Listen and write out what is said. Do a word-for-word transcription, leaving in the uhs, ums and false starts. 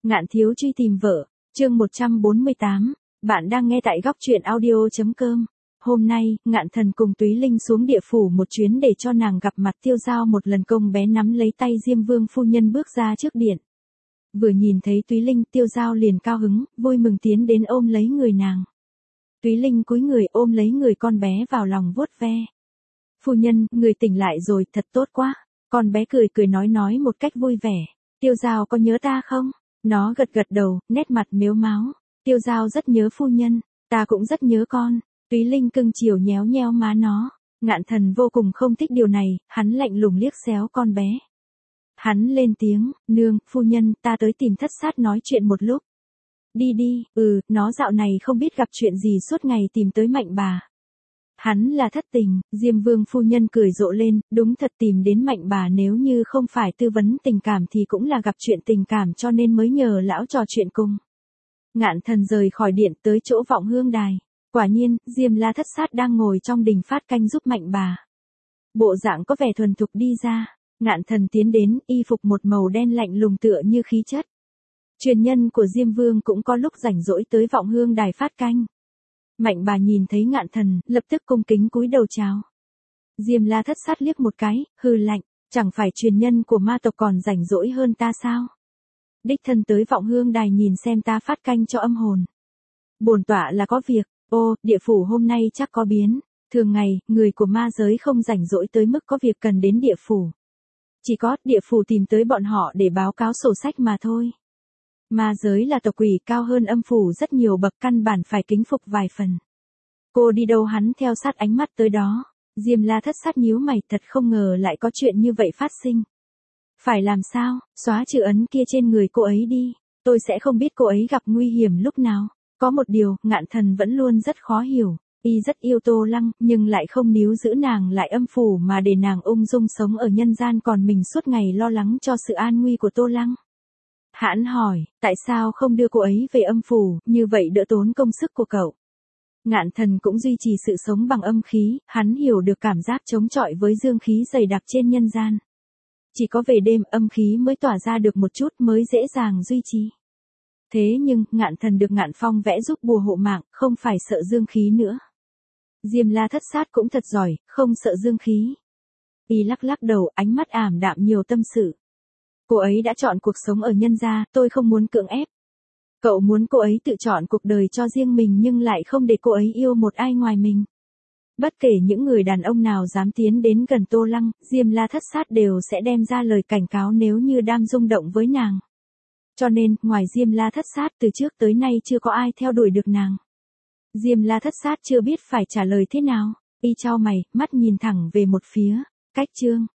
Ngạn thiếu truy tìm vợ, chương một trăm bốn mươi tám, bạn đang nghe tại góc truyện audio.com. Hôm nay, Ngạn Thần cùng Túy Linh xuống địa phủ một chuyến để cho nàng gặp mặt Tiêu Giao một lần. Công bé nắm lấy tay Diêm Vương phu nhân bước ra trước điện. Vừa nhìn thấy Túy Linh, Tiêu Giao liền cao hứng, vui mừng tiến đến ôm lấy người nàng. Túy Linh cúi người ôm lấy người con bé vào lòng vuốt ve. Phu nhân, người tỉnh lại rồi, thật tốt quá. Con bé cười cười nói nói một cách vui vẻ. Tiêu Giao có nhớ ta không? Nó gật gật đầu, nét mặt mếu máo. Tiêu Giao rất nhớ phu nhân, ta cũng rất nhớ con. Túy Linh cưng chiều nhéo nheo má nó. Ngạn Thần vô cùng không thích điều này, hắn lạnh lùng liếc xéo con bé. Hắn lên tiếng, nương, phu nhân, ta tới tìm Thất Sát nói chuyện một lúc. Đi đi, ừ, nó dạo này không biết gặp chuyện gì suốt ngày tìm tới Mạnh bà. Hắn là thất tình. Diêm Vương phu nhân cười rộ lên, đúng thật tìm đến Mạnh bà, nếu như không phải tư vấn tình cảm thì cũng là gặp chuyện tình cảm, cho nên mới nhờ lão trò chuyện cùng. Ngạn Thần rời khỏi điện tới chỗ Vọng Hương Đài. Quả nhiên, Diêm La Thất Sát đang ngồi trong đình phát canh giúp Mạnh bà. Bộ dạng có vẻ thuần thục đi ra. Ngạn Thần tiến đến, y phục một màu đen lạnh lùng tựa như khí chất. Truyền nhân của Diêm Vương cũng có lúc rảnh rỗi tới Vọng Hương Đài phát canh. Mạnh bà nhìn thấy Ngạn Thần, lập tức cung kính cúi đầu chào. Diêm La Thất Sát liếc một cái, hừ lạnh, chẳng phải truyền nhân của ma tộc còn rảnh rỗi hơn ta sao? Đích thân tới Vọng Hương Đài nhìn xem ta phát canh cho âm hồn. Bổn tọa là có việc. Ô, địa phủ hôm nay chắc có biến. Thường ngày, người của ma giới không rảnh rỗi tới mức có việc cần đến địa phủ. Chỉ có địa phủ tìm tới bọn họ để báo cáo sổ sách mà thôi. Ma giới là tộc quỷ, cao hơn âm phủ rất nhiều bậc, căn bản phải kính phục vài phần. Cô đi đâu? Hắn theo sát ánh mắt tới đó. Diêm La Thất Sát nhíu mày, thật không ngờ lại có chuyện như vậy phát sinh. Phải làm sao? Xóa chữ ấn kia trên người cô ấy đi. Tôi sẽ không biết cô ấy gặp nguy hiểm lúc nào. Có một điều, Ngạn Thần vẫn luôn rất khó hiểu. Y rất yêu Tô Lăng, nhưng lại không níu giữ nàng lại âm phủ mà để nàng ung dung sống ở nhân gian, còn mình suốt ngày lo lắng cho sự an nguy của Tô Lăng. Hãn hỏi, tại sao không đưa cô ấy về âm phủ, như vậy đỡ tốn công sức của cậu. Ngạn Thần cũng duy trì sự sống bằng âm khí, hắn hiểu được cảm giác chống chọi với dương khí dày đặc trên nhân gian. Chỉ có về đêm âm khí mới tỏa ra được một chút, mới dễ dàng duy trì. Thế nhưng, Ngạn Thần được Ngạn Phong vẽ giúp bùa hộ mạng, không phải sợ dương khí nữa. Diêm La Thất Sát cũng thật giỏi, không sợ dương khí. Y lắc lắc đầu, ánh mắt ảm đạm nhiều tâm sự. Cô ấy đã chọn cuộc sống ở nhân gia, tôi không muốn cưỡng ép. Cậu muốn cô ấy tự chọn cuộc đời cho riêng mình nhưng lại không để cô ấy yêu một ai ngoài mình. Bất kể những người đàn ông nào dám tiến đến gần Tô Lăng, Diêm La Thất Sát đều sẽ đem ra lời cảnh cáo nếu như đam rung động với nàng. Cho nên, ngoài Diêm La Thất Sát, từ trước tới nay chưa có ai theo đuổi được nàng. Diêm La Thất Sát chưa biết phải trả lời thế nào. Y chau mày, mắt nhìn thẳng về một phía. Cách chương.